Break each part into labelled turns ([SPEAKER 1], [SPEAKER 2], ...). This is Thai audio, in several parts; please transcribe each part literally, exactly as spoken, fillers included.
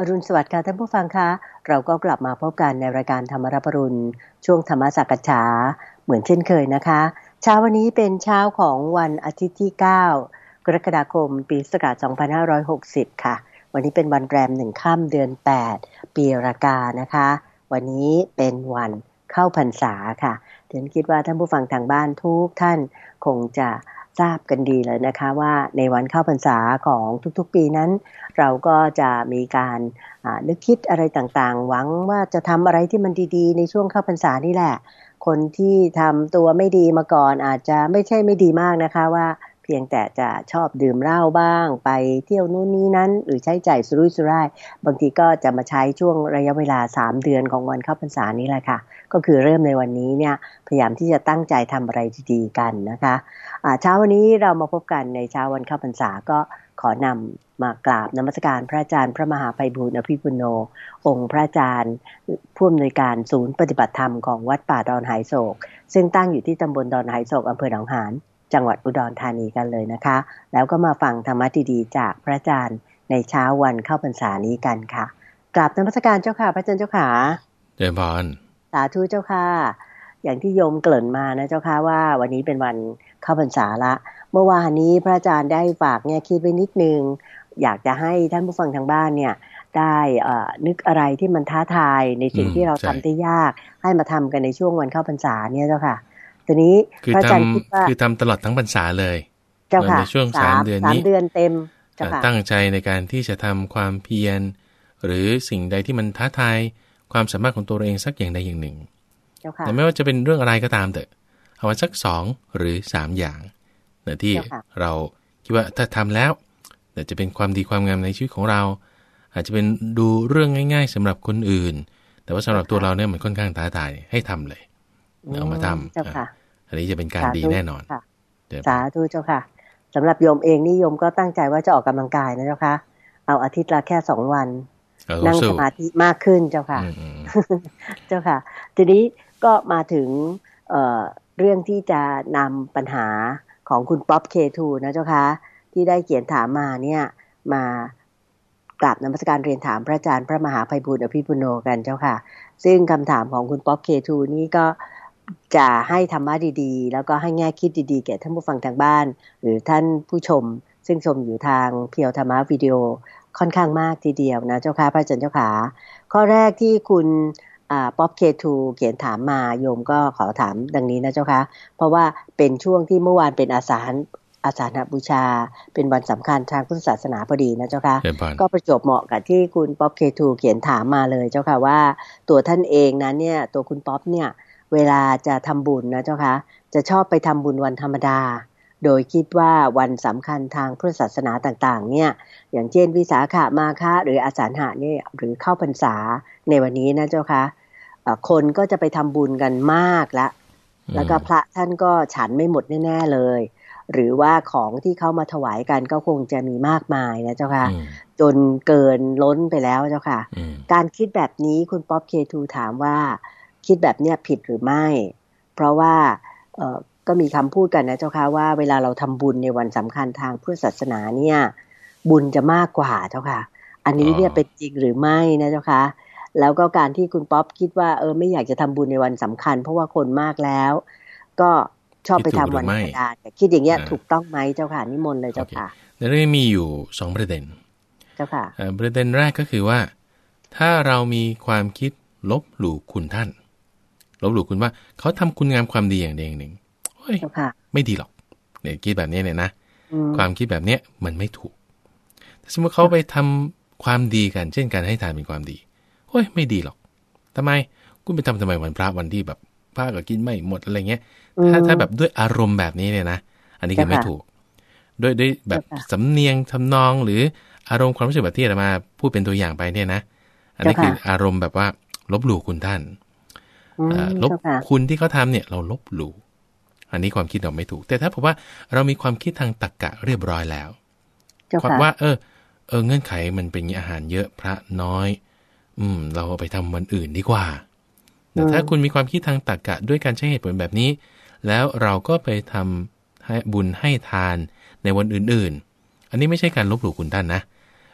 [SPEAKER 1] อรุณสวัสดิ์ค่ะท่านผู้ฟังคะเราก็กลับมาพบกันในรายการธรรมรับอรุณช่วงธรรมสักฉาเหมือนเช่นเคยนะคะเช้าวันนี้เป็นเช้าของวันอาทิตย์ที่เก้ากรกฎาคมปีพุทธศักราชสองพันห้าร้อยหกสิบค่ะวันนี้เป็นวันแรมหนึ่งค่ำเดือนแปดปีรากานะคะวันนี้เป็นวันเข้าพรรษาค่ะฉันคิดว่าท่านผู้ฟังทางบ้านทุกท่านคงจะทราบกันดีเลยนะคะว่าในวันเข้าพรรษาของทุกๆปีนั้นเราก็จะมีการนึกคิดอะไรต่างๆหวังว่าจะทำอะไรที่มันดีๆในช่วงเข้าพรรษานี่แหละคนที่ทำตัวไม่ดีมาก่อนอาจจะไม่ใช่ไม่ดีมากนะคะว่าเพียงแต่จะชอบดื่มเหล้าบ้างไปเที่ยวนู่นนี่นั้นหรือใช้จ่ายสุรุ่ยสุร่ายบางทีก็จะมาใช้ช่วงระยะเวลาสามเดือนของวันเข้าพรรษานี้แหละค่ะก็คือเริ่มในวันนี้เนี่ยพยายามที่จะตั้งใจทำอะไรดีๆกันนะคะเช้าวันนี้เรามาพบกันในเช้าวันเข้าพรรษาก็ขอนำมากราบนมัสการพระอาจารย์พระมหาไพบูลย์อภิปุโนองค์พระอาจารย์ผู้อำนวยการศูนย์ปฏิบัติธรรมของวัดป่าดอนหายโศกซึ่งตั้งอยู่ที่ตำบลดอนหายโศกอำเภอหนองหานจังหวัดอุดรธานีกันเลยนะคะแล้วก็มาฟังธรรมะดีๆจากพระอาจารย์ในเช้าวันเข้าพรรษานี้กันค่ะกราบนมัสการเจ้าค่ะพระอาจารย์เจ้าค่ะ
[SPEAKER 2] เจริญพร
[SPEAKER 1] สาธุเจ้าค่ะอย่างที่โยมเกริ่นมานะเจ้าค่ะว่าวันนี้เป็นวันเข้าพรรษาละเมื่อวานนี้พระอาจารย์ได้ฝากเนี่ยคิดไว้นิดนึงอยากจะให้ท่านผู้ฟังทางบ้านเนี่ยได้นึกอะไรที่มันท้าทายในสิ่งที่เราทำได้ยากให้มาทำกันในช่วงวันเข้าพรรษาเนี่ยเจ้าค่ะทีนี้พระอาจารย์คิดว่า
[SPEAKER 2] คือทำตลอดทั้งพรรษาเลย
[SPEAKER 1] เจ้าค่ะ
[SPEAKER 2] ในช่วงสามเดือนนี้
[SPEAKER 1] สามเดือนเต็มเจ้าค่ะ
[SPEAKER 2] ตั้งใจในการที่จะทำความเพียรหรือสิ่งใดที่มันท้าทายความสามารถของตัวเราเองสักอย่างใดอย่างหนึ่งแต่ไม่ว่าจะเป็นเรื่องอะไรก็ตามเถอะเอาไว้สักสองหรือสามอย่างเนี่ยที่เราคิดว่าถ้าทำแล้วเดี๋ยวจะเป็นความดีความงามในชีวิตของเราอาจจะเป็นดูเรื่องง่ายๆสำหรับคนอื่นแต่ว่าสำหรับตัวเราเนี่ยมันค่อนข้างท้าทายให้ทำเลยเอามาทำอันนี้จะเป็นการดีแน่นอน
[SPEAKER 1] สาธุเจ้าค่ะสำหรับโยมเองนี่โยมก็ตั้งใจว่าจะออกกำลังกายนะเจ้าค่ะเอาอาทิตย์ละแค่สองวันนั่งสมาธิมากขึ้นเจ้าค่ะเจ้าค่ะทีนี้ก็มาถึงเอ่อเรื่องที่จะนำปัญหาของคุณป๊อป เค ทู นะเจ้าค่ะที่ได้เขียนถามมาเนี่ยมากราบนมัสการเรียนถามพระอาจารย์พระมหาไพบูลย์อภิปุโนกันเจ้าค่ะซึ่งคำถามของคุณป๊อป เค ทู นี่ก็จะให้ธรรมะดีๆแล้วก็ให้แง่คิดดีๆแก่ท่านผู้ฟังทางบ้านหรือท่านผู้ชมซึ่งชมอยู่ทางเพียวธรรมะวิดีโอค่อนข้างมากทีเดียวนะเจ้าค่ะพระอาจารย์เจ้าค่ะข้อแรกที่คุณป๊อป เค ทู เขียนถามมาโยมก็ขอถามดังนี้นะเจ้าค่ะเพราะว่าเป็นช่วงที่เมื่อวานเป็นอาสาฬอาสาฬหบูชาเป็นวันสำคัญทางพุทธศาสนาพอดีนะเจ้าค่ะก็ประจวบเหมาะกับที่คุณป๊อป เค ทู เขียนถามมาเลยเจ้าค่ะว่าตัวท่านเองนั้นเนี่ยตัวคุณป๊อปเนี่ยเวลาจะทำบุญนะเจ้าค่ะจะชอบไปทำบุญวันธรรมดาโดยคิดว่าวันสำคัญทางพุทธศาสนาต่างๆเนี่ยอย่างเช่นวิสาขมาฆหรืออาสาฬหะเนี่ยหรือเข้าพรรษาในวันนี้นะเจ้าค่ะคนก็จะไปทำบุญกันมากละแล้วก็พระท่านก็ฉันไม่หมดแน่ๆเลยหรือว่าของที่เขามาถวายกันก็คงจะมีมากมายนะเจ้าค่ะจนเกินล้นไปแล้วเจ้าค่ะการคิดแบบนี้คุณป๊อป เค ทู ถามว่าคิดแบบเนี้ยผิดหรือไม่เพราะว่าเอ่อก็มีคำพูดกันนะเจ้าค่ะว่าเวลาเราทำบุญในวันสำคัญทางพุทธศาสนาเนี่ยบุญจะมากกว่าเจ้าค่ะอันนี้เนี่ยเป็นจริงหรือไม่นะเจ้าค่ะแล้วก็การที่คุณป๊อปคิดว่าเออไม่อยากจะทำบุญในวันสำคัญเพราะว่าคนมากแล้วก็ชอบไปทำวันธรรมดาคิดอย่างเงี้ยถูกต้องไหมเจ้าค่ะนิมนต์เลยเจ้าค่ะ
[SPEAKER 2] ในเรื่องมีอยู่สองประเด็น
[SPEAKER 1] เจ้าค่ะ
[SPEAKER 2] ประเด็นแรกก็คือว่าถ้าเรามีความคิดลบหลู่คุณท่านลบหลู่คุณว่าเขาทำคุณงามความดีอย่างใดอย่างหนึ่งเฮ้ยไม่ดีหรอกเนี่ยคิดแบบนี้เนี่ยนะความคิดแบบเนี้ยมันไม่ถูกแต่สมมติเขาไปทำความดีกันเช่นการให้ทานเป็นความดีเฮ้ยไม่ดีหรอกทำไมคุณไปทำทำไมวันพระวันที่แบบพระก็กินไม่หมดอะไรเงี้ยถ้าถ้าแบบด้วยอารมณ์แบบนี้เนี่ยนะอันนี้คือไม่ถูกด้วยด้วยแบบสำเนียงทำนองหรืออารมณ์ความรู้สึกแบบที่อาตมาพูดเป็นตัวอย่างไปเนี่ยนะอันนี้คืออารมณ์แบบว่าลบหลู่คุณท่านลบคุณที่เขาทำเนี่ยเราลบหลู่อันนี้ความคิดเราไม่ถูกแต่ถ้าผมว่าเรามีความคิดทางตรรกะเรียบร้อยแล้วความว่าเออเออเงื่อนไขมันเป็นอาหารเยอะพระน้อยอืมเราเอาไปทำวันอื่นดีกว่าแต่ถ้าคุณมีความคิดทางตรรกะด้วยการใช้เหตุผลแบบนี้แล้วเราก็ไปทำให้บุญให้ทานในวันอื่นๆอันนี้ไม่ใช่การลบหลู่คุณท่านนะ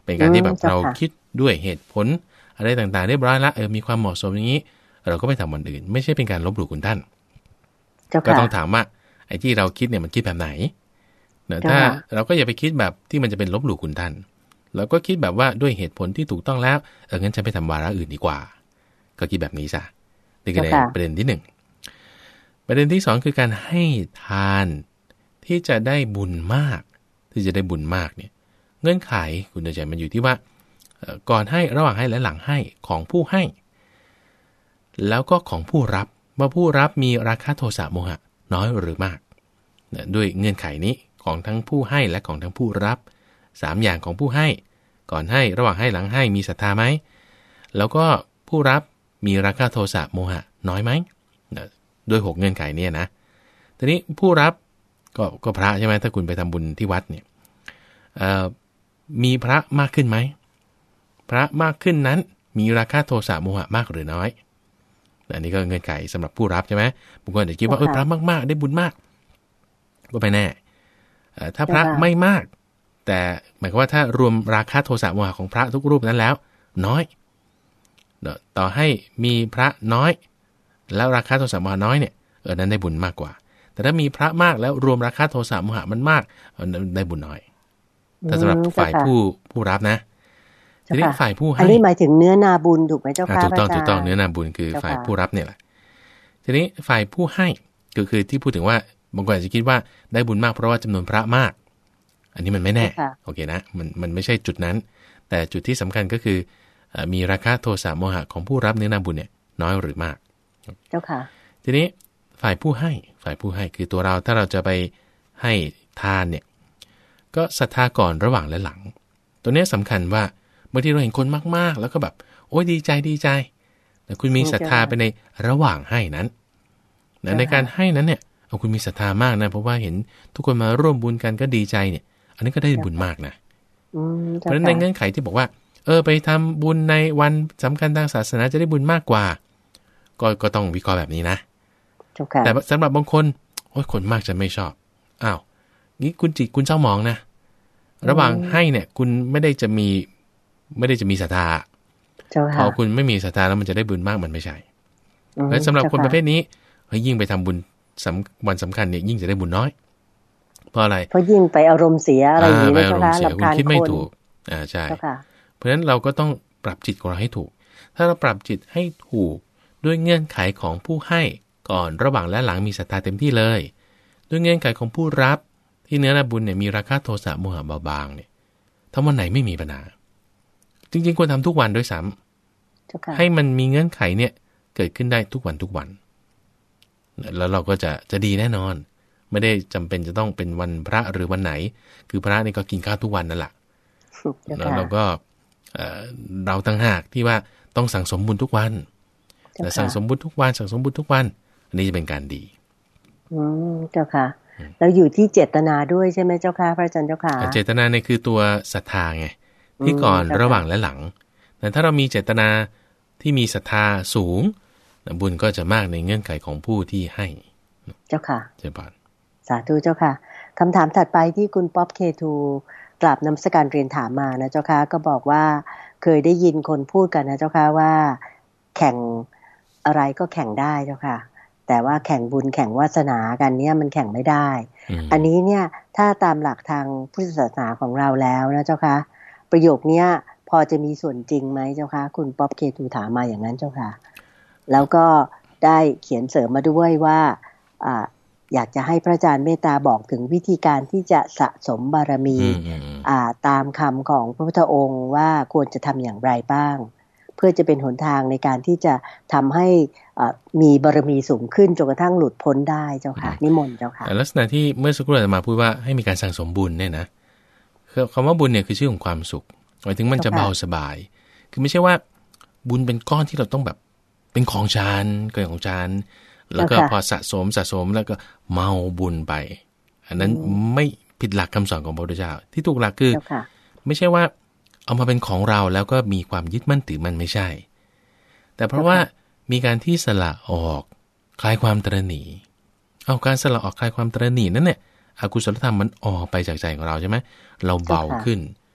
[SPEAKER 2] เป็นการที่แบบเราคิดด้วยเหตุผลอะไรต่างๆเรียบร้อยละเออมีความเหมาะสมอย่างนี้เราก็ไปทำวันอื่นไม่ใช่เป็นการลบหลู่คุณท่านก็ต้องถามว่าไอ้ที่เราคิดเนี่ยมันคิดแบบไหนเนอะถ้าเราก็อย่าไปคิดแบบที่มันจะเป็นลบหลู่คุณท่านเราก็คิดแบบว่าด้วยเหตุผลที่ถูกต้องแล้วเอองั้นฉันไปทำวาระอื่นดีกว่าก็คิดแบบนี้ซะนี่คือประเด็นที่หนึ่งประเด็นที่สองคือการให้ทานที่จะได้บุญมากที่จะได้บุญมากเนี่ยเงื่อนไขคุณใจมันอยู่ที่ว่าก่อนให้ระหว่างให้และหลังให้ของผู้ให้แล้วก็ของผู้รับว่าผู้รับมีราคะโทสะโมหะน้อยหรือมากด้วยเงื่อนไขนี้ของทั้งผู้ให้และของทั้งผู้รับสามอย่างของผู้ให้ก่อนให้ระหว่างให้หลังให้มีศรัทธาไหมแล้วก็ผู้รับมีราคะโทสะโมหะน้อยไหมด้วยหกเงื่อนไขนี้นะทีนี้ผู้รับก็ก็พระใช่ไหมถ้าคุณไปทำบุญที่วัดเนี่ยมีพระมากขึ้นไหมพระมากขึ้นนั้นมีราคะโทสะโมหะมากหรือน้อยอันนี้ก็เงื่อนไขสำหรับผู้รับใช่ไหมบางคนอาจจะคิดว่าเออพระมากๆได้บุญมากก็ไม่แน่ถ้าพระไม่มากแต่หมายความว่าถ้ารวมราคะโทสะโมหะของพระทุกรูปนั้นแล้วน้อยต่อให้มีพระน้อยแล้วราคะโทสะโมหะน้อยเนี่ยเออนั้นได้บุญมากกว่าแต่ถ้ามีพระมากแล้วรวมราคะโทสะโมหะมันมากได้บุญน้อยแต่สำหรับฝ่ายผู้ผู้รับนะทีนี้ฝ่ายผู้ให้
[SPEAKER 1] อันนี้หมายถึงเนื้อนาบุญถูกไหมเจ้าค่ะ
[SPEAKER 2] ถูกต้องถูกต้องเนื้อนาบุญคือฝ่ายผู้รับเนี่ยแหละทีนี้ฝ่ายผู้ให้ก็คือที่พูดถึงว่าบางคนอาจจะคิดว่าได้บุญมากเพราะว่าจำนวนพระมากอันนี้มันไม่แน่โอเคนะมันมันไม่ใช่จุดนั้นแต่จุดที่สำคัญก็คือมีราคะโทสะโมหะของผู้รับเนื้อนาบุญเนี่ยน้อยหรือมาก
[SPEAKER 1] เจ้าค่ะ
[SPEAKER 2] ทีนี้ฝ่ายผู้ให้ฝ่ายผู้ให้คือตัวเราถ้าเราจะไปให้ทานเนี่ยก็ศรัทธาก่อนระหว่างและหลังตัวนี้สำคัญว่าบางทีเราเห็นคนมากๆแล้วก็แบบโอ้ยดีใจดีใจแต่คุณมีศรัทธาไปในระหว่างให้นั้นในการให้นั้นเนี่ยเอาคุณมีศรัทธามากนะเพราะว่าเห็นทุกคนมาร่วมบุญกันก็ดีใจเนี่ยอันนี้ก็ได้บุญมากนะเพราะฉะนั้นในเงื่อนไขที่บอกว่าเออไปทำบุญในวันสำคัญทางศาสนาจะได้บุญมากกว่าก็ก็ต้องวิเคราะห์แบบนี้นะแต่สำหรับบางคนโอ้ยคนมากจะไม่ชอบอ้าวงี้คุณจิตคุณเศร้าหมองนะระหว่างให้เนี่ยคุณไม่ได้จะมีไม่ได้จะมีศรัทธาพอคุณไม่มีศรัทธาแล้วมันจะได้บุญมากมันไม่ใช่และสำหรับคนประเภทนี้เฮ้ยยิ่งไปทำบุญวันสำคัญเนี่ยยิ่งจะได้บุญน้อยเพราะอะไร
[SPEAKER 1] เพราะยิ่งไปอารมณ์เสียอะไรอย่างนี้นะจ๊ะ
[SPEAKER 2] รำคาญคุณคิดไม่ถูกอ่าใช่เพราะฉะนั้นเราก็ต้องปรับจิตของเราให้ถูกถ้าเราปรับจิตให้ถูกด้วยเงื่อนไขของผู้ให้ก่อนระหว่างและหลังมีศรัทธาเต็มที่เลยด้วยเงื่อนไขของผู้รับที่เนื้อนาบุญเนี่ยมีราคะโทสะโมหะเบาบางเนี่ยถ้าวันไหนไม่มีปัญหาจริงๆควรทำทุกวันด้วยซ้ำให้มันมีเงื่อนไขเนี่ยเกิดขึ้นได้ทุกวันทุกวันแล้วเราก็จะจะดีแน่นอนไม่ได้จำเป็นจะต้องเป็นวันพระหรือวันไหนคือพระนี่ก็กินข้าวทุกวันนั่นแหละแล้วเราก็เราตั้งหากที่ว่าต้องสั่งสมบุญทุกวันแต่สั่งสมบุญทุกวันสั่งสมบุญทุกวันอันนี้จะเป็นการดี
[SPEAKER 1] อืมเจ้าค่ะแล้วอยู่ที่เจตนาด้วยใช่ไหมเจ้าค่ะพระอาจารย์เจ้าค่ะ
[SPEAKER 2] เจตนาเนี่ยคือตัวศรัทธาไงที่ก่อนระหว่างและหลังแต่ถ้าเรามีเจตนาที่มีศรัทธาสูงบุญก็จะมากในเงื่อนไขของผู้ที่ให้
[SPEAKER 1] เจ้าค่ะ
[SPEAKER 2] เจ้าป่ะ
[SPEAKER 1] สาธุเจ้าค่ะคำถามถัดไปที่คุณป๊อปเคทูกราบนมัสการเรียนถามมานะเจ้าค่ะก็บอกว่าเคยได้ยินคนพูดกันนะเจ้าค่ะว่าแข่งอะไรก็แข่งได้เจ้าค่ะแต่ว่าแข่งบุญแข่งวาสนากันเนี่ยมันแข่งไม่ได้อันนี้เนี่ยถ้าตามหลักทางพุทธศาสนาของเราแล้วนะเจ้าค่ะประโยคนี้พอจะมีส่วนจริงไหมเจ้าค่ะคุณป๊อปเคทูถามมาอย่างนั้นเจ้าค่ะแล้วก็ได้เขียนเสริมมาด้วยว่าอ่าอยากจะให้พระอาจารย์เมตตาบอกถึงวิธีการที่จะสะสมบารมีอ่าตามคำของพระพุทธองค์ว่าควรจะทำอย่างไรบ้างเพื่อจะเป็นหนทางในการที่จะทำให้มีบารมีสูงขึ้นจนกระทั่งหลุดพ้นได้เจ้าค่ะนิมนต์เจ้าค่ะ
[SPEAKER 2] ลักษณะที่เมื่อสักครู่อาจารย์มาพูดว่าให้มีการสั่งสมบุญเนี่ยนะคือคำว่าบุญเนี่ยคือชื่อของความสุขหมายถึงมันจะเบาสบายคือไม่ใช่ว่าบุญเป็นก้อนที่เราต้องแบบเป็นของฉันเกิดของฉันแล้วก็พอสะสมสะสมแล้วก็เมาบุญไปอันนั้นไม่ผิดหลักคำสอนของพระพุทธเจ้าที่ถูกหลักคือไม่ใช่ว่าเอามาเป็นของเราแล้วก็มีความยึดมั่นถือมันไม่ใช่แต่เพราะว่ามีการที่สละออกคลายความตระหนี่เอาการสละออกคลายความตระหนี่นั่นเนี่ยอกุศลธรรมมันออกไปจากใจของเราใช่ไหมเราเบาขึ้นพ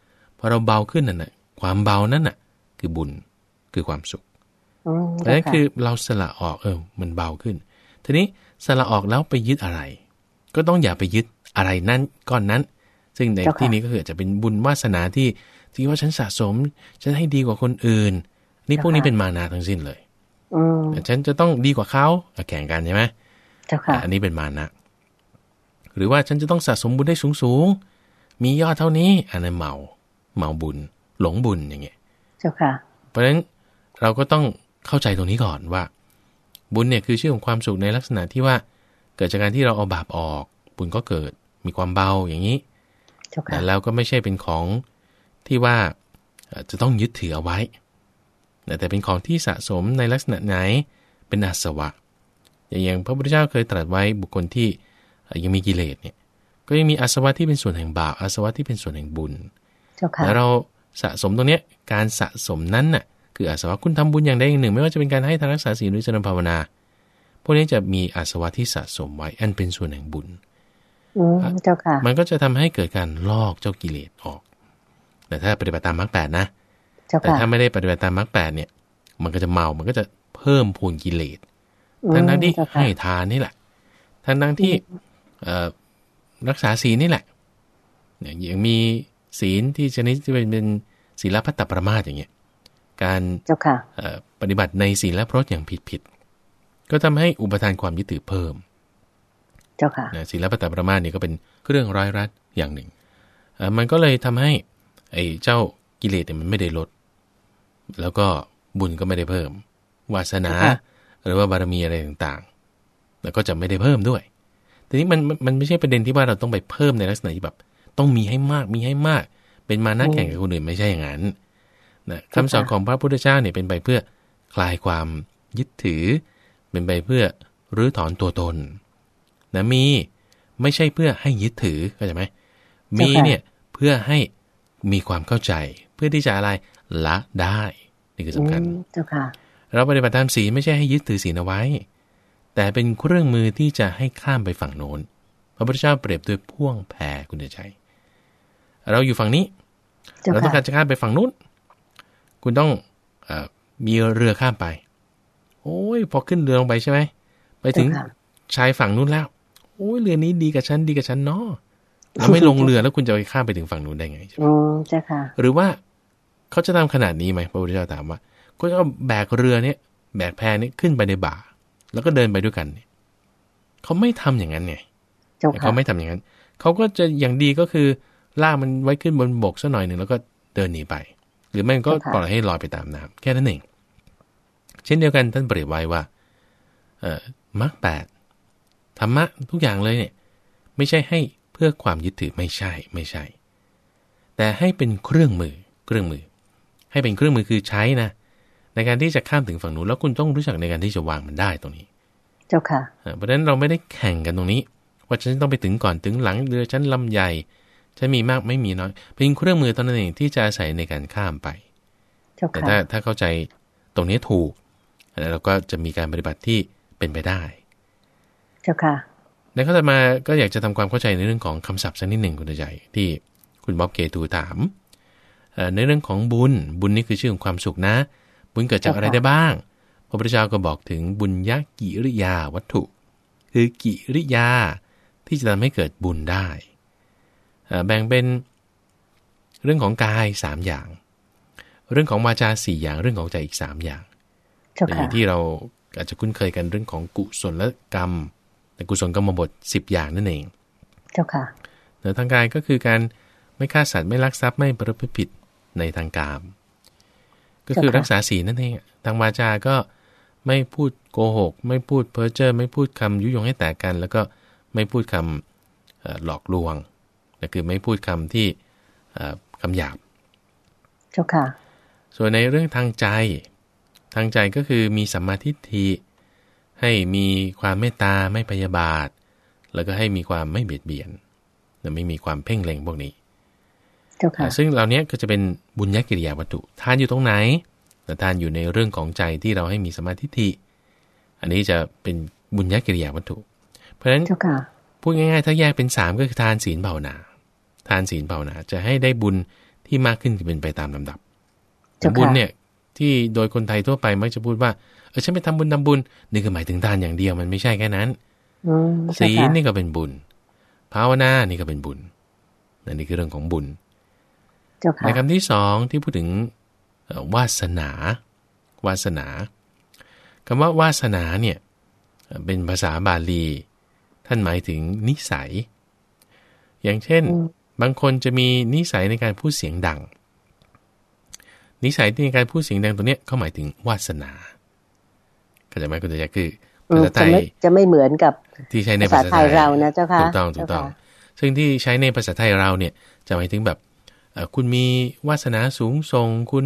[SPEAKER 2] พอเราเบาขึ้นนั่นน่ะความเบานั่นน่ะคือบุญคือความสุขเพราะฉะนั้นคือเราสละออกเออมันเบาขึ้นทีนี้สละออกแล้วไปยึดอะไรก็ต้องอย่าไปยึดอะไรนั่นก้อนนั้นซึ่งในที่นี้ก็คือจะเป็นบุญวาสนาที่ที่ว่าฉันสะสมฉันให้ดีกว่าคนอื่นนี่พวกนี้เป็นมานะทั้งสิ้นเลยแต่ฉันจะต้องดีกว่าเขาแข่งกันใช่ไหมอันนี้เป็นมานะหรือว่าฉันจะต้องสะสมบุญได้สูงสูงมียอดเท่านี้อันนั้นเมาเมาบุญหลงบุญอย่างเงี้ยเพราะฉะนั้นเราก็ต้องเข้าใจตรงนี้ก่อนว่าบุญเนี่ยคือชื่อของความสุขในลักษณะที่ว่าเกิดจากการที่เราเอาบาปออกบุญก็เกิดมีความเบาอย่างนี้แต่แล้วก็ไม่ใช่เป็นของที่ว่าจะต้องยึดถือเอาไว้แต่เป็นของที่สะสมในลักษณะไหนเป็นอาสวะอย่างพระพุทธเจ้าเคยตรัสไว้บุคคลที่ยังมีกิเลสเนี่ยก็ยังมีอาสวะที่เป็นส่วนแห่งบาปอาสวะที่เป็นส่วนแห่งบุญแล้วเราสะสมตรงนี้การสะสมนั้นน่ะคืออาสวะคุณทำบุญอย่างใดอย่างหนึ่งไม่ว่าจะเป็นการให้ทานรักษาศีลหรือเจริญภาวนาพวกนี้จะมีอาสวะที่สะสมไว้อันเป็นส่วนแห่งบุญ
[SPEAKER 1] เจ้าค่ะ
[SPEAKER 2] มันก็จะทำให้เกิดการลอกเจ้ากิเลสออกแต่ถ้าปฏิบัติตามมรรคแปดนะแต่ถ้าไม่ได้ปฏิบัติตามมรรคแปดเนี่ยมันก็จะเมามันก็จะเพิ่มพูนกิเลสทั้งทั้งที่ให้ทานนี่แหละทั้งทั้งที่รักษาศีลนี่แหละอย่างมีศีลที่ชนิดที่เป็นเป็นศีลพัตตปรมาสอย่างเงี้ยการปฏิบัติในศีลและพรตอย่างผิดๆก็ทำให้อุปทานความยึดถือเพิ่ม
[SPEAKER 1] เจ้าค่ะ
[SPEAKER 2] ศีลพัตตปรมาสนี่ก็เป็นเครื่องร้อยรัดอย่างหนึ่งมันก็เลยทำให้ไอ้เจ้ากิเลสเนี่ยมันไม่ได้ลดแล้วก็บุญก็ไม่ได้เพิ่มวาสนาหรือว่าบารมีอะไรต่างๆแล้วก็จะไม่ได้เพิ่มด้วยทีนี้มันมันไม่ใช่ประเด็นที่ว่าเราต้องไปเพิ่มในลักษณะที่แบบต้องมีให้มากมีให้มากเป็นมานะแข่งกับคนอื่นไม่ใช่อย่างนั้นนะคำสอนของพระพุทธเจ้าเนี่ยเป็นไปเพื่อคลายความยึดถือเป็นไปเพื่อรื้อถอนตัวตนนะมีไม่ใช่เพื่อให้ยึดถือเข้าใจไหมมีเนี่ยเพื่อให้มีความเข้าใจเพื่อที่จะอะไรละได้นี่คือสำคัญเราปฏิบัติตามศีลไม่ใช่ให้ยึดถือศีลเอาไว้แต่เป็นเครื่องมือที่จะให้ข้ามไปฝั่งโน้นพระพุทธเจ้าเปรียบด้วยพ่วงแพคุณเดชชัยเราอยู่ฝั่งนี้เราต้องการจะข้ามไปฝั่งนู้นคุณต้องเอ่อมีเรือข้ามไปโอ้ยพอขึ้นเรือลงไปใช่ไหมไปถึงชายฝั่งนู้นแล้วโอ้ยเรือนี้ดีกับฉันดีกับฉันเนาะเราไม่ลงเรือแล้วคุณจะไปข้ามไปถึงฝั่งนู้นได้ไงใช่ไหม
[SPEAKER 1] อ๋อใช่ค่ะ
[SPEAKER 2] หรือว่าเขาจะทำขนาดนี้ไหมพระพุทธเจ้าถามว่าก็จะแบกเรือเนี่ยแบกแพนี้ขึ้นไปในบ่าแล้วก็เดินไปด้วยกันเนี่ยเขาไม่ทำอย่างนั้นไงเขาไม่ทำอย่างนั้นเขาก็จะอย่างดีก็คือลากมันไว้ขึ้นบนบกสักหน่อยหนึ่งแล้วก็เดินหนีไปหรือไม่ก็ปล่อยให้ลอยไปตามน้ำแค่นั้นเองเช่นเดียวกันท่านเปรียบไว้ว่าเอ่อมรรคแปดธรรมะทุกอย่างเลยเนี่ยไม่ใช่ให้เพื่อความยึดถือไม่ใช่ไม่ใช่แต่ให้เป็นเครื่องมือเครื่องมือให้เป็นเครื่องมือคือใช้นะในการที่จะข้ามถึงฝั่งนู้นแล้วคุณต้องรู้จักในการที่จะวางมันได้ตรงนี้
[SPEAKER 1] เจ้าค่ะ
[SPEAKER 2] เพราะฉะนั้นเราไม่ได้แข่งกันตรงนี้ว่าฉันต้องไปถึงก่อนถึงหลังเรือฉันลำใหญ่ฉันมีมากไม่มีน้อยเป็นเครื่องมือตอนนั้นเองที่จะอาศัยในการข้ามไปแต่ถ้าถ้าเข้าใจตรงนี้ถูกเราก็จะมีการปฏิบัติที่เป็นไปได้
[SPEAKER 1] เจ้าค่ะ
[SPEAKER 2] ในข้อต่อมาก็อยากจะทำความเข้าใจในเรื่องของคำศัพท์สักนิดหนึ่งคุณใจที่คุณบ๊อบเกตูถามในเรื่องของบุญบุญนี่คือชื่อของความสุขนะบุญเกิดจากอะไรได้บ้างพระพุทธเจ้าก็บอกถึงบุญญกิริยาวัตถุคือกิริยาที่จะทำให้เกิดบุญได้แบ่งเป็นเรื่องของกายสามอย่างเรื่องของวาจาสี่อย่างเรื่องของใจอีกสามอย่างอย่างที่เราอาจจะคุ้นเคยกันเรื่องของกุศลกรรมแต่กุศลกรรมบทสิบอย่างนั่นเอง
[SPEAKER 1] เจ้าค่ะ
[SPEAKER 2] ในทางกายก็คือการไม่ฆ่าสัตว์ไม่ลักทรัพย์ไม่ประพฤติผิดในทางกามก็คือรักษาศีลนั่นเองทางวาจาก็ไม่พูดโกหกไม่พูดเพ้อเจ้อไม่พูดคำยุยงให้แตกกันแล้วก็ไม่พูดคำหลอกลวงก็คือไม่พูดคำที่คำหยาบ
[SPEAKER 1] เจ้าค่ะ
[SPEAKER 2] ส่วนในเรื่องทางใจทางใจก็คือมีสัมมาทิฏฐิให้มีความเมตตาไม่พยาบาทแล้วก็ให้มีความไม่เบียดเบียนและไม่มีความเพ่งเล็งพวกนี้ซึ่งเหล่านี้ก็จะเป็นบุญญกิริยาวัตถุทานอยู่ตรงไหนแต่ทานอยู่ในเรื่องของใจที่เราให้มีสมาธิทิอันนี้จะเป็นบุญญกิริยาวัตถุเพราะฉะนั้นพูดง่ายๆถ้าแยกเป็นสามก็คือทานศีลภาวนาทานศีลภาวนาจะให้ได้บุญที่ที่มากขึ้นจะเป็นไปตามลำดับบุญเนี่ยที่โดยคนไทยทั่วไปมักจะพูดว่าเออฉันไปทำบุญทำบุญนี่คือหมายถึงทานอย่างเดียวมันไม่ใช่แค่นั้นศีลนี่ก็เป็นบุญภาวนานี่ก็เป็นบุญนั่นนี่คือเรื่องของบุญในคำที่สองที่พูดถึงวาสนาวาสนาคำว่าวาสนาเนี่ยเป็นภาษาบาลีท่านหมายถึงนิสัยอย่างเช่นบางคนจะมีนิสัยในการพูดเสียงดังนิสัยในการพูดเสียงดังตัวเนี้ยเขาหมายถึงวาสนาเข้าใจไหมคุณตาคือภาษาไทย
[SPEAKER 1] จะไม่เหมือนกับ
[SPEAKER 2] ที่ใช้ในภาษาไทยเรา
[SPEAKER 1] นะเจ้าค่ะ
[SPEAKER 2] ถูกต้องถูกต้องซึ่งที่ใช้ในภาษาไทยเราเนี่ยจะหมายถึงแบบคุณมีวาสนาสูงส่งคุณ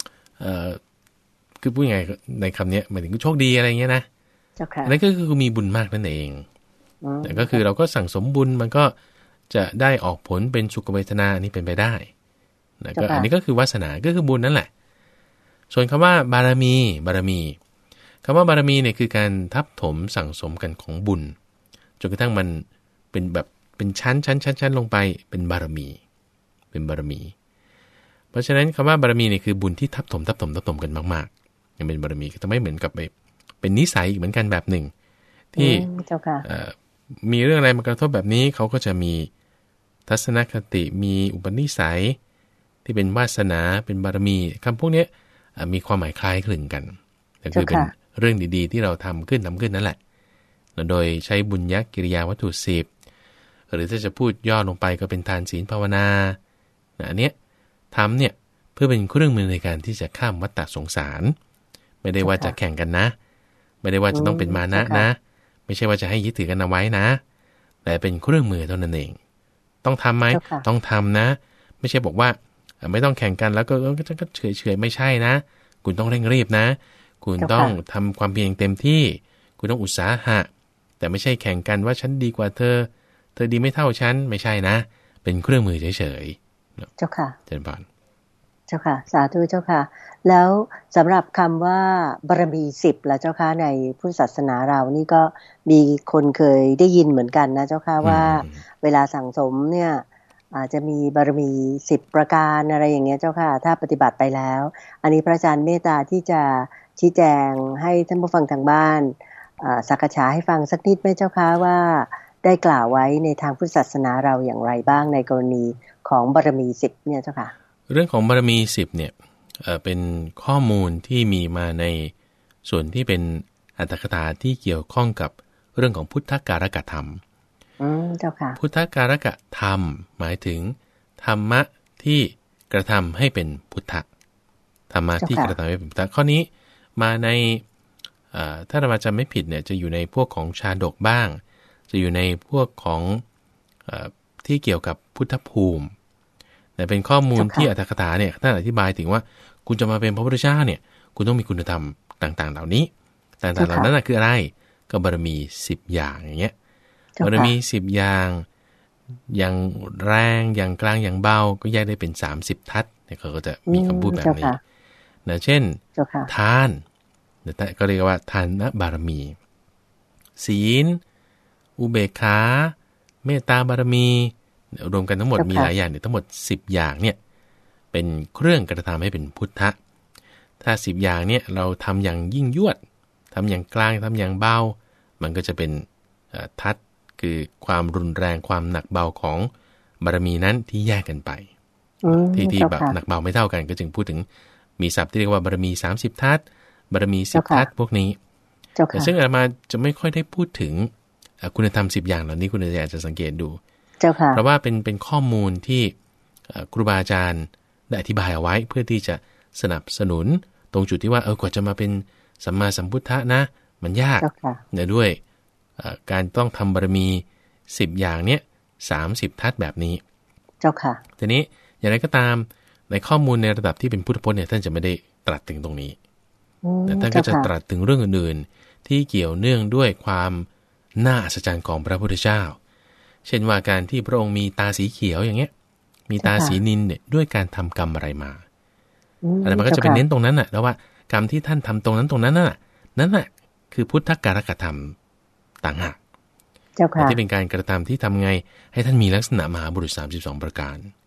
[SPEAKER 2] คือพูดยังไงในคำนี้หมายถึงโชคดีอะไรเงี้ยนะอันนั้นก็คือมีบุญมากนั่นเองแต่ก็คือเราก็สั่งสมบุญมันก็จะได้ออกผลเป็นสุขเวทนาอันนี้เป็นไปได้นะก็อันนี้ก็คือวาสนาก็คือบุญนั่นแหละส่วนคำว่าบารมีบารมีคำว่าบารมีเนี่ยคือการทับถมสั่งสมกันของบุญจนกระทั่งมันเป็นแบบเป็นชั้นชั้นชั้นชั้นลงไปเป็นบารมีเป็นบารมีเพราะฉะนั้นคำว่าบารมีเนี่ยคือบุญที่ทับถมทับถมทับถมกันมากๆยังเป็นบารมีก็จะไม่เหมือนกับเป็นนิสัยอีกเหมือนกันแบบหนึ่งที่มีเรื่องอะไรมากระทบแบบนี้เขาก็จะมีทัศนคติมีอุปนิสัยที่เป็นวาสนาเป็นบารมีคำพวกนี้มีความหมายคล้ายคลึงกันก็คือเป็นเรื่องดีๆที่เราทำขึ้นทำขึ้นนั่นแหละโดยใช้บุญญกิริยาวัตถุสิบหรือถ้าจะพูดย่อลงไปก็เป็นทานศีลภาวนาอันเนี้ยทำเนี่ยเพื่อเป็นเครื่องมือในการที่จะข้ามวัฏฏะสงสารไม่ได้ว่าจะแข่งกันนะไม่ได้ว่าจะต้องเป็นมานะนะไม่ใช่ว่าจะให้ยึดถือกันเอาไว้นะแต่เป็นเครื่องมือเท่านั้นเองต้องทำไหมต้องทำนะไม่ใช่บอกว่าไม่ต้องแข่งกันแล้วก็ก็เฉยเฉยไม่ใช่นะคุณต้องเร่งรีบนะคุณต้องทำความเพียรเต็มที่คุณต้องอุตสาหะแต่ไม่ใช่แข่งกันว่าฉันดีกว่าเธอเธอดีไม่เท่าฉันไม่ใช่นะเป็นเครื่องมือเฉยๆ
[SPEAKER 1] เจ้าค่ะ
[SPEAKER 2] เจริญพร
[SPEAKER 1] เจ้าค่ะสาธุเจ้าค่ะแล้วสำหรับคำว่าบารมีสิบแล้วเจ้าค่ะในพุทธศาสนาเรานี่ก็มีคนเคยได้ยินเหมือนกันนะเจ้าค่ะว่าเวลาสั่งสมเนี่ยอาจจะมีบารมีสิบประการอะไรอย่างเงี้ยเจ้าค่ะถ้าปฏิบัติไปแล้วอันนี้พระอาจารย์เมตตาที่จะชี้แจงให้ท่านผู้ฟังทางบ้านสักษาให้ฟังสักนิดไหมเจ้าค่ะว่าได้กล่าวไว้ในทางพุทธศาสนาเราอย่างไรบ้างในกรณีของบารมีสิบเนี่ยเจ้าค่ะ
[SPEAKER 2] เรื่องของบารมีสิบเนี่ยเอ่อเป็นข้อมูลที่มีมาในส่วนที่เป็นอรรถกถาที่เกี่ยวข้องกับเรื่องของพุทธการกธรรม
[SPEAKER 1] อืมเจ้าค่ะ
[SPEAKER 2] พุทธการกธรรมหมายถึงธรรมะที่กระทำให้เป็นพุทธะธรรมะที่กระทำให้เป็นพุทธะข้อนี้มาในถ้าเราจำไม่ผิดเนี่ยจะอยู่ในพวกของชาดกบ้างจะอยู่ในพวกของที่เกี่ยวกับพุทธภูมิแต่เป็นข้อมูลที่อรรถกถาเนี่ยท่านอธิบายถึงว่าคุณจะมาเป็นพระพุทธเจ้าเนี่ยคุณต้องมีคุณธรรมต่างๆเหล่านี้ต่างๆเหล่านั้นคืออะไรก็บารมีสิบอย่างอย่างเงี้ยบารมีสิบอย่างอย่างแรงอย่างกลางอย่างเบาก็แยกได้เป็นสามสิบทัศน์เนี่ยเขาก็จะมีคำพูดแบบนี้นะเช่นทานแต่ก็เรียกว่าทานบารมีศีลอุเบกขาเมตตาบารมีรวมกันทั้งหมดมีหลายอย่างเนี่ยทั้งหมดสิบอย่างเนี่ยเป็นเครื่องกระทำให้เป็นพุทธะถ้าสิบอย่างเนี่ยเราทำอย่างยิ่งยวดทำอย่างกลางทำอย่างเบามันก็จะเป็นทัศน์คือความรุนแรงความหนักเบาของบารมีนั้นที่แยกกันไปที่ที่แบบหนักเบาไม่เท่ากันก็จึงพูดถึงมีศัพท์ที่เรียกว่าบารมีสามสิบทัศน์บารมีสิบทัศน์พวกนี้แต่ซึ่งอาตมาจะไม่ค่อยได้พูดถึงคุณธรรมสิบอย่างเหล่านี้คุณอาจจะสังเกตดูเพราะว่าเป็นเป็นข้อมูลที่ครูบาอาจารย์ได้อธิบายเอาไว้เพื่อที่จะสนับสนุนตรงจุดที่ว่าเออกว่าจะมาเป็นสัมมาสัมพุทธะนะมันยากเนี่ยด้วยการต้องทำบารมีสิบอย่างเนี้ยสามสิบทัศน์แบบนี้
[SPEAKER 1] เจ้าค่ะ
[SPEAKER 2] ทีนี้อย่างไรก็ตามในข้อมูลในระดับที่เป็นพุทธพจน์เนี่ยท่านจะไม่ได้ตรัสถึงตรงนี้แต่ท่านก็จะตรัสถึงเรื่องอื่นๆที่เกี่ยวเนื่องด้วยความน่าอัศจรรย์ของพระพุทธเจ้าเช่นว่าการที่พระองค์มีตาสีเขียวอย่างเงี้ยมีตาสีนิลเนี่ยด้วยการทำกรรมอะไรมาอะไรมันก็จะเป็นเน้นตรงนั้นน่ะแล้วว่ากรรมที่ท่านทำตรงนั้นตรงนั้นน่ะนั่นน่ะคือพุทธการกธรรมต่างหากที่เป็นการกระทำที่ทำไงให้ท่านมีลักษณะมหาบุรุษสามสิบสองประการ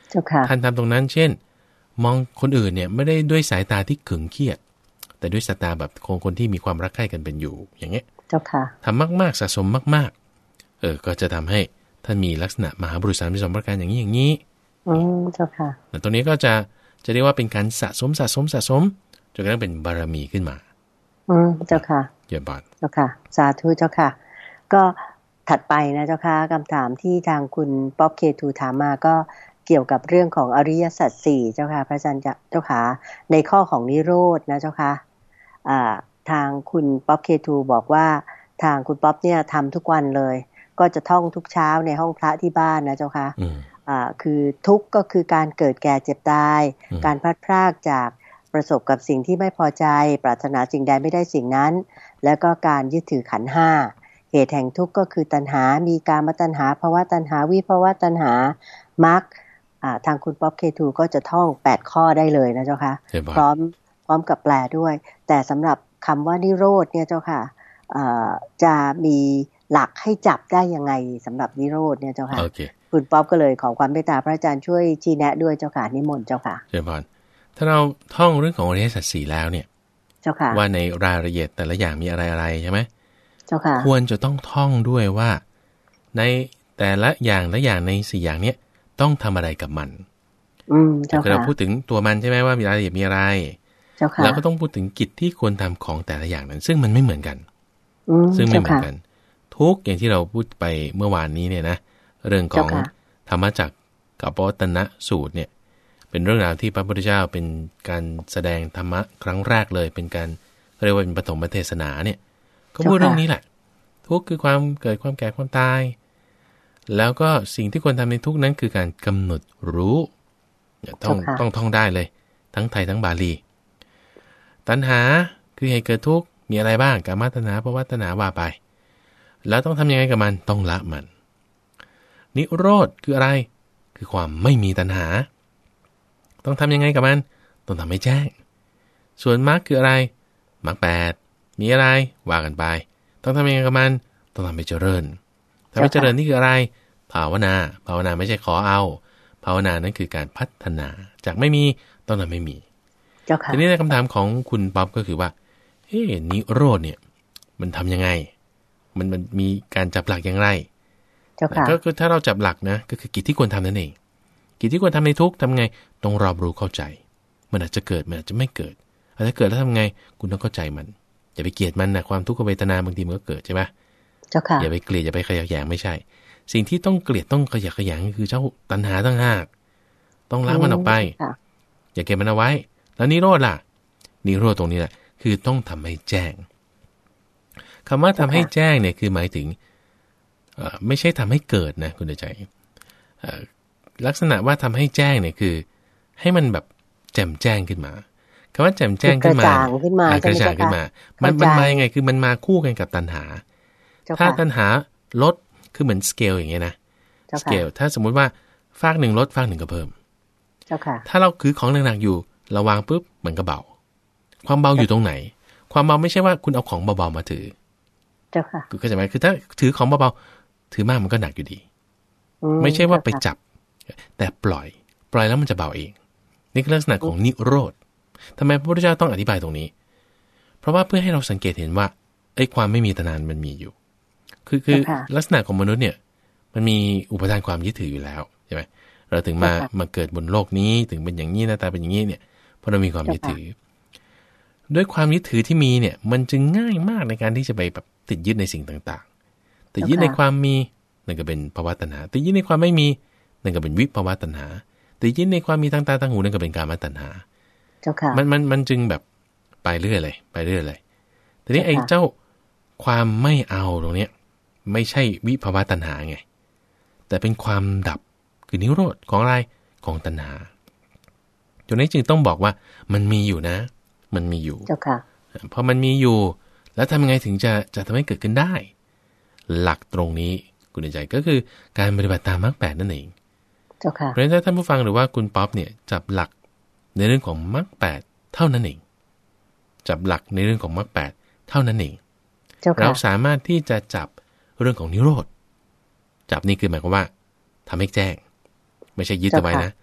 [SPEAKER 2] ท่านทำตรงนั้นเช่นมองคนอื่นเนี่ยไม่ได้ด้วยสายตาที่ขึงเครียดแต่ด้วยสายตาแบบของคนที่มีความรักใคร่กันเป็นอยู่อย่างเงี้ย
[SPEAKER 1] เจ้าค่ะ
[SPEAKER 2] ทำมากๆสะสมมากๆเออก็จะทำให้ท่านมีลักษณะมหาบุรุษสามสิบสองประการอย่างนี้อย่างนี้
[SPEAKER 1] อืมเจ้าค่ะ
[SPEAKER 2] แต่ตรงนี้ก็จะจะเรียกว่าเป็นการสะสมสะสมสะสมจนกระทั่งเป็นบารมีขึ้นมา
[SPEAKER 1] อืมเจ้าค่ะ
[SPEAKER 2] เยี่ยมบาน
[SPEAKER 1] เจ้าค่ะสาธุเจ้าค่ะก็ถัดไปนะเจ้าค่ะคำถามที่ทางคุณป๊อปเคทูถามมาก็เกี่ยวกับเรื่องของอริยสัจสี่เจ้าค่ะพระอาจารย์เจ้าค่ะในข้อของนิโรธนะเจ้าค่ะอ่าทางคุณป๊อปเคทูบอกว่าทางคุณป๊อปเนี่ยทำทุกวันเลยก็จะท่องทุกเช้าในห้องพระที่บ้านนะเจ้าค่ะอ่าคือทุกข์ก็คือการเกิดแก่เจ็บตายการพลัดพรากจากประสบกับสิ่งที่ไม่พอใจปรารถนาสิ่งใดไม่ได้สิ่งนั้นแล้วก็การยึดถือขันธ์ห้าเหตุแห่งทุกข์ก็คือตัณหามีกามตัณหาภวตัณหาวิภวตัณหามรรคทางคุณป๊อปเคทูก็จะท่องแปดข้อได้เลยนะเจ้าค่ะพร้อมพร้อมกับแปลด้วยแต่สำหรับคำว่านิโรธเนี่ยเจ้าค่ะจะมีหลักให้จับได้ยังไงสำหรับนิโรธเนี่ยเจ้าค่ะ
[SPEAKER 2] okay.
[SPEAKER 1] คุณป๊อปก็เลยขอความเมตตาพระอาจารย์ช่วยชี้แนะด้วยเจ้าค่ะนิมนต์เจ้าค่ะ
[SPEAKER 2] เชิญพรถ้าเราท่องเรื่องของอริยสัจสี่แล้วเนี่ย
[SPEAKER 1] เจ้าค่ะ
[SPEAKER 2] ว่าในรายละเอียดแต่ละอย่างมีอะไรอะไรใช่ไหม
[SPEAKER 1] เจ้าค่ะ
[SPEAKER 2] ควรจะต้องท่องด้วยว่าในแต่ละอย่างละอย่างในสี่อย่างเนี้ยต้องทำอะไรกับมัน
[SPEAKER 1] อืมเจ้าค่ะ
[SPEAKER 2] เราพูดถึงตัวมันใช่ไหมว่ามีรายละเอียดมีอะไร
[SPEAKER 1] เจ้าค่ะ
[SPEAKER 2] แล้วก็ต้องพูดถึงกิจที่ควรทำของแต่ละอย่างนั้นซึ่งมันไม่เหมือนกันซึ่งไม่เหมือนกันทุกอย่างที่เราพูดไปเมื่อวานนี้เนี่ยนะเรื่องของธรรมจักรกับปวัตตนสูตรเนี่ยเป็นเรื่องราวที่พระพุทธเจ้าเป็นการแสดงธรรมะครั้งแรกเลยเป็นการเรียกว่าเป็นปฐมเทศนาเนี่ยก็พูดเรื่องนี้แหละทุกคือความเกิดความแก่ความตายแล้วก็สิ่งที่ควรทำในทุกนั้นคือการกำหนดรู้ต้องต้องท่องได้เลยทั้งไทยทั้งบาลีตัณหาคือให้เกิดทุกข์มีอะไรบ้างกามตัณหาภวตัณหาว่าไปแล้วต้องทำยังไงกับมันต้องละมันนิโรธคืออะไรคือความไม่มีตัณหาต้องทำยังไงกับมันต้องทำให้แจ้งส่วนมรรคคืออะไรมรรคแปดมีอะไรว่ากันไปต้องทำยังไงกับมันต้องทำให้เจริญทำให้เจริญนี่คืออะไรภาวนาภาวนาไม่ใช่ขอเอาภาวนานั้นคือการพัฒนาจากไม่มีต้องทำให้มีทีนี้ในคำถามของคุณป๊อปก็คือว่าเฮ้นิโรธเนี่ยมันทำยังไงมันมันมีการจับหลักอย่างไรก็คือถ้าเราจับหลักนะก็คือกิจที่ควรทำนั่นเองกิจที่ควรทำในทุกทำไงต้องรอบรู้เข้าใจมันอาจจะเกิดมันอาจจะไม่เกิดอาจจะเกิดแล้วทำไงคุณต้องเข้าใจมันอย่าไปเกลียดมันนะความทุกขเวทนาบางทีมันก็เกิดใช่ไหมอย่าไปเกลียดอย่าไปขยักแยงไม่ใช่สิ่งที่ต้องเกลียดต้องขยักขยงคือเจ้าตัณหาทั้งห้าต้องล้างมันออกไปอย่าเก็บมันเอาไว้แล้วนิโรธล่ะนิโรธตรงนี้แหละคือต้องทำให้แจ้งคำว่าทำให้แจ้งเนี่ยคือหมายถึงไม่ใช่ทำให้เกิดนะคุณใจลักษณะว่าทำให้แจ้งเนี่ยคือให้มันแบบแจ่มแจ้งขึ้นมาคำว่าแจ่มแจ้งขึ้นมากระจ่างขึ้นมากระจ่างขึ้นมามันมันมายังไงคือมันมาคู่กันกับตัณหาถ้าตัณหาลดคือเหมือนสเกลอย่างเงี้ยนะสเกลถ้าสมมุติว่าฟากหนึ่งลดฟากหนึ่งก็เพิ่มถ้าเราคือของหนักๆอยู่เราวางปุ๊บมันก็เบาความเบาอยู่ตรงไหนความเบาไม่ใช่ว่าคุณเอาของเบาๆมาถือ
[SPEAKER 1] เจ้าค่ะ
[SPEAKER 2] คือเข้าใจไหมคือถ้าถือของเบาๆถือมากมันก็หนักอยู่ดีไม่ใช่ว่าไปจับแต่ปล่อยปล่อยแล้วมันจะเบาเองนี่คือลักษณะของนิโรธทำไมพระพุทธเจ้าต้องอธิบายตรงนี้เพราะว่าเพื่อให้เราสังเกตเห็นว่าไอ้ความไม่มีตัณหามันมีอยู่คือคือลักษณะของมนุษย์เนี่ยมันมีอุปทานความยึดถืออยู่แล้วใช่ไหมเราถึงมามาเกิดบนโลกนี้ถึงเป็นอย่างนี้หน้าตาเป็นอย่างนี้เนี่ยเพราะเรามีความยึดถือด้วยความยึดถือที่มีเนี่ยมันจึงง่ายมากในการที่จะไปแบบติดยึดในสิ่งต่างๆแต่ยึดในความมีนั่นก็เป็นภวตัณหาแต่ยึดในความไม่มีนั่นก็เป็นวิภวตัณหาแต่ยึดในความมีทางตาทางหูนั่นก็เป็นกามตัณหามันมันมันจึงแบบไปเรื่อยเลยไปเรื่อยเลยทีนี้ไอ้เจ้าความไม่เอาตรงเนี้ยไม่ใช่วิภวตัณหาไงแต่เป็นความดับคือนิโรธของอะไรของตัณหาตรงนี้จึงต้องบอกว่ามันมีอยู่นะมันมีอยู่
[SPEAKER 1] เจ้าค่ะ
[SPEAKER 2] พอมันมีอยู่แล้วทำยังไงถึงจะจะทำให้เกิดขึ้นได้หลักตรงนี้คุณใจก็คือการปฏิบัติตามมรรคแปดนั่นเอง
[SPEAKER 1] เจ้าค่ะ
[SPEAKER 2] เพราะฉะนั้นถ้าท่านผู้ฟังหรือว่าคุณป๊อปเนี่ยจับหลักในเรื่องของมรรคแปดเท่านั้นเองจับหลักในเรื่องของมรรคแปดเท่านั้นเองเราสามารถที่จะจับเรื่องของนิโรธจับนี่คือหมายความว่าทำให้แจ้งไม่ใช่ยึดเอาไว้นะ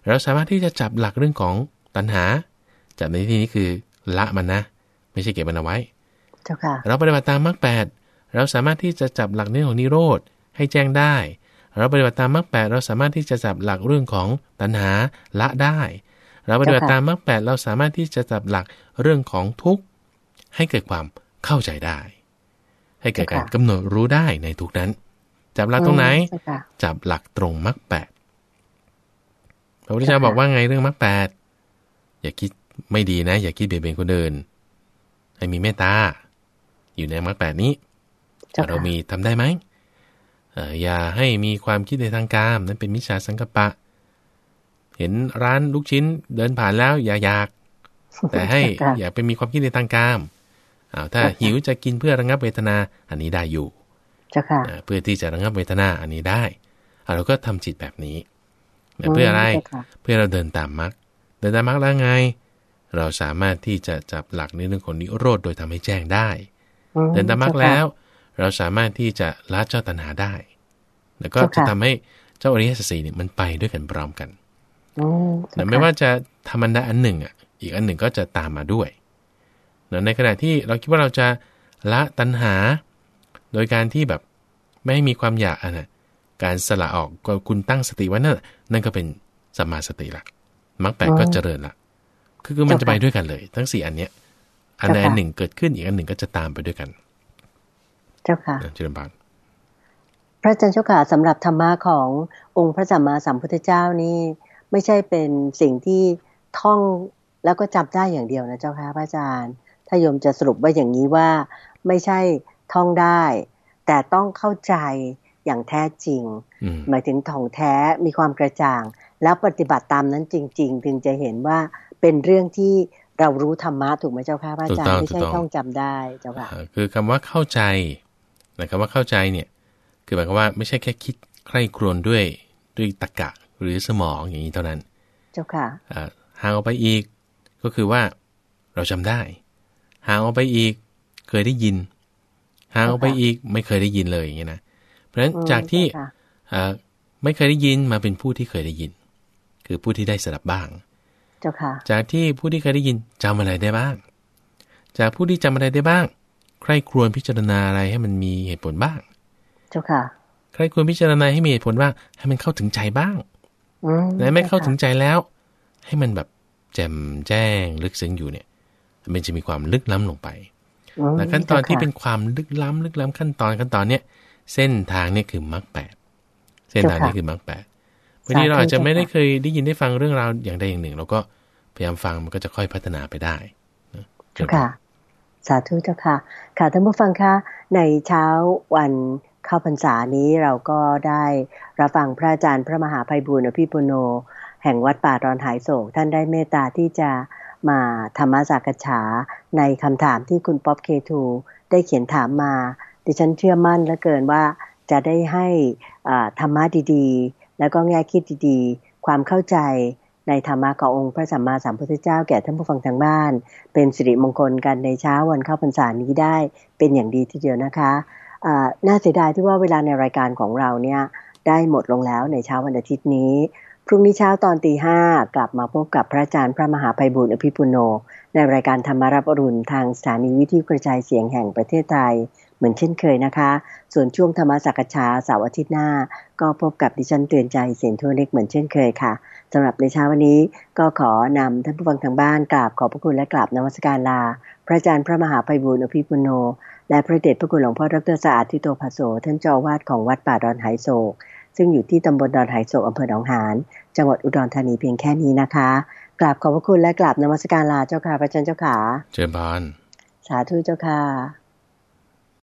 [SPEAKER 2] เราสามารถที่จะจับหลักเรื่องของตัณหาจับในที่นี้คือละมันนะไม่ใช่เก็บมันเอาไว้
[SPEAKER 1] เจ้าค่ะ
[SPEAKER 2] เราปฏิบัติตามมรรคแปดเราสามารถที่จะจับหลักเรื่องของนิโรธให้แจ้งได้เราปฏิบัติตามมรรคแปดเราสามารถที่จะจับหลักเรื่องของตัณหาละได้เราปฏิบัติตามมรรคแปดเราสามารถที่จะจับหลักเรื่องของทุกข์ให้เกิดความเข้าใจได้ให้เกิดการกำหนดรู้ได้ในทุกนั้นจับหลักตรงไหนจับหลักตรงมรรคแปดพระพุทธเจ้าบอกว่าไงเรื่องมรรคแปดอย่าคิดไม่ดีนะอย่าคิดเบียดเบียนคนอื่นให้มีเมตตาอยู่ในมรรคแปดนี้เรามีทำได้ไหมอย่าให้มีความคิดในทางกามนั้นเป็นมิจฉาสังกัปปะเห็นร้านลูกชิ้นเดินผ่านแล้วอย่าอยากแต่ให้อย่าไปมีความคิดในทางกามถ้าหิวจะกินเพื่อระงับเวทนาอันนี้ได้อยู่เพื่อที่จะระงับเวทนาอันนี้ได้เราก็ทำจิตแบบนี้เพื่ออะไรเพื่อเราเดินตามมรรคเดินตามมรรคแล้วไงเราสามารถที่จะจับหลักในเรื่องของนิโรธโดยทำให้แจ้งได้เดินตามมรรคแล้วเราสามารถที่จะละเจ้าตัณหาได้แล้วก็จะทำให้เจ้าอริยสัจสี่เนี่ยมันไปด้วยกันพร้อมกันแต่ไม่ว่าจะทำอันใดอันหนึ่งอ่ะอีกอันหนึ่งก็จะตามมาด้วยในขณะที่เราคิดว่าเราจะละตัณหาโดยการที่แบบไม่ให้มีความอยากอ่ะนะการสละออกก็คุณตั้งสติไว้นั่นนั่นก็เป็นสัมมาสติละมรรคแปดก็เจริญละคือคือมันจะไปด้วยกันเลยทั้งสี่อันเนี้ยอันใดอันหนึ่งเกิดขึ้นอีกอันหนึ่งก็จะตามไปด้วยกัน
[SPEAKER 1] เจ้าค่ะ
[SPEAKER 2] เจริญพร
[SPEAKER 1] พระอาจารย์เจ้าค่ะสำหรับธรรมะขององค์พระสัมมาสัมพุทธเจ้านี่ไม่ใช่เป็นสิ่งที่ท่องแล้วก็จำได้อย่างเดียวนะเจ้าค่ะพระอาจารย์ถ้าโยมจะสรุปว่าอย่างนี้ว่าไม่ใช่ท่องได้แต่ต้องเข้าใจอย่างแท้จริงหมายถึงท่องแท้มีความกระจ่างแล้วปฏิบัติตามนั้นจริงๆถึงจะเห็นว่าเป็นเรื่องที่เรารู้ธรรมะถูกไหมเจ้าค่ะพระอาจารย์ไม่ใช่ท่องจำได้เจ้าค่ะ
[SPEAKER 2] คือคำว่าเข้าใจนะคำว่าเข้าใจเนี่ยคือหมายความว่าไม่ใช่แค่คิดใคร่ครวญด้วยด้วยตรรกะหรือสมองอย่างนี้เท่านั้น
[SPEAKER 1] เจ้าค่ะ
[SPEAKER 2] ห่างออกไปอีกก็คือว่าเราจำได้ห่างออกไปอีกเคยได้ยินห่างออกไปอีกไม่เคยได้ยินเลยอย่างนี้นะเพราะฉะนั้นจากที่ไม่เคยได้ยินมาเป็นผู้ที่เคยได้ยินคือผู้ที่ได้สดับบ้าง
[SPEAKER 1] เจ้าค่ะ
[SPEAKER 2] จากที่ผู้ที่เคยได้ยินจำอะไรได้บ้างจากผู้ที่จำอะไรได้บ้างใคร่ครวญพิจารณาอะไรให้มันมีเหตุผลบ้าง
[SPEAKER 1] เจ้าค่ะ
[SPEAKER 2] ใคร่ครวญพิจารณาให้มีเหตุผลบ้างให้มันเข้าถึงใจบ้างและไม่เข้าถึงใจแล้วให้มันแบบแจ่มแจ้งลึกซึ้งอยู่เนี่ยมันจะมีความลึกล้ำลงไปและขั้นตอนที่เป็นความลึกล้ำลึกล้ำขั้นตอนขั้นตอนเนี้ยเส้นทางเนี่ยคือมรรคแปดเส้นทางนี้คือมรรคแปดวันนี้เราอาจจะไม่ได้เคยได้ยินได้ฟังเรื่องราวอย่างใดอย่างหนึ่งเราก็พยายามฟังมันก็จะค่อยพัฒนาไปได้
[SPEAKER 1] เจ้าค่ะสาธุเจ้าค่ะค่ะท่านผู้ฟังคะในเช้าวันเข้าพรรษานี้เราก็ได้รับฟังพระอาจารย์พระมหาไพบูลย์อภิปุโนแห่งวัดป่าดอนหายโศกท่านได้เมตตาที่จะมาธรรมสักษาในคำถามที่คุณป๊อปเคทูได้เขียนถามมาดิฉันเชื่อมั่นเหลือเกินว่าจะได้ให้ธรรมะดีๆแล้วก็แง่คิดดีๆความเข้าใจในธรรมะขององค์พระสัมมาสัมพุทธเจ้าแก่ท่านผู้ฟังทางบ้านเป็นสิริมงคลกันในเช้าวันเข้าพรรษานี้ได้เป็นอย่างดีทีเดียวนะคะน่าเสียดายที่ว่าเวลาในรายการของเราเนี่ยได้หมดลงแล้วในเช้าวันอาทิตย์นี้พรุ่งนี้เช้าตอนตีห้ากลับมาพบกับพระอาจารย์พระมหาไพบูลย์อภิปุโนในรายการธรรมรับอรุณทางสถานีวิทยุกระจายเสียงแห่งประเทศไทยเหมือนเช่นเคยนะคะส่วนช่วงธรรมสักษาเสาร์อาทิตย์หน้าก็พบกับดิฉันเตือนใจเสียงทั่วเล็กเหมือนเช่นเคยค่ะสำหรับในเช้าวันนี้ก็ขอนำท่านผู้ฟังทางบ้านกราบขอบพระคุณและกราบนมัสการลาพระอาจารย์พระมหาไพบูลย์อภิปุโนและพระเดชพระคุณหลวงพ่อดร.สะอาดทิโตภโสท่านเจ้าอาวาสของวัดป่าดอนหายโศกซึ่งอยู่ที่ตำบลดอนหายโศกอำเภอหนองหานจังหวัดอุดรธานีเพียงแค่นี้นะคะกราบขอบพระคุณและกราบนมัสการลาเจ้าค่ะพระอาจารย์เจ้าค่ะ
[SPEAKER 2] เจริญพร
[SPEAKER 1] สาธุเจ้าค่ะ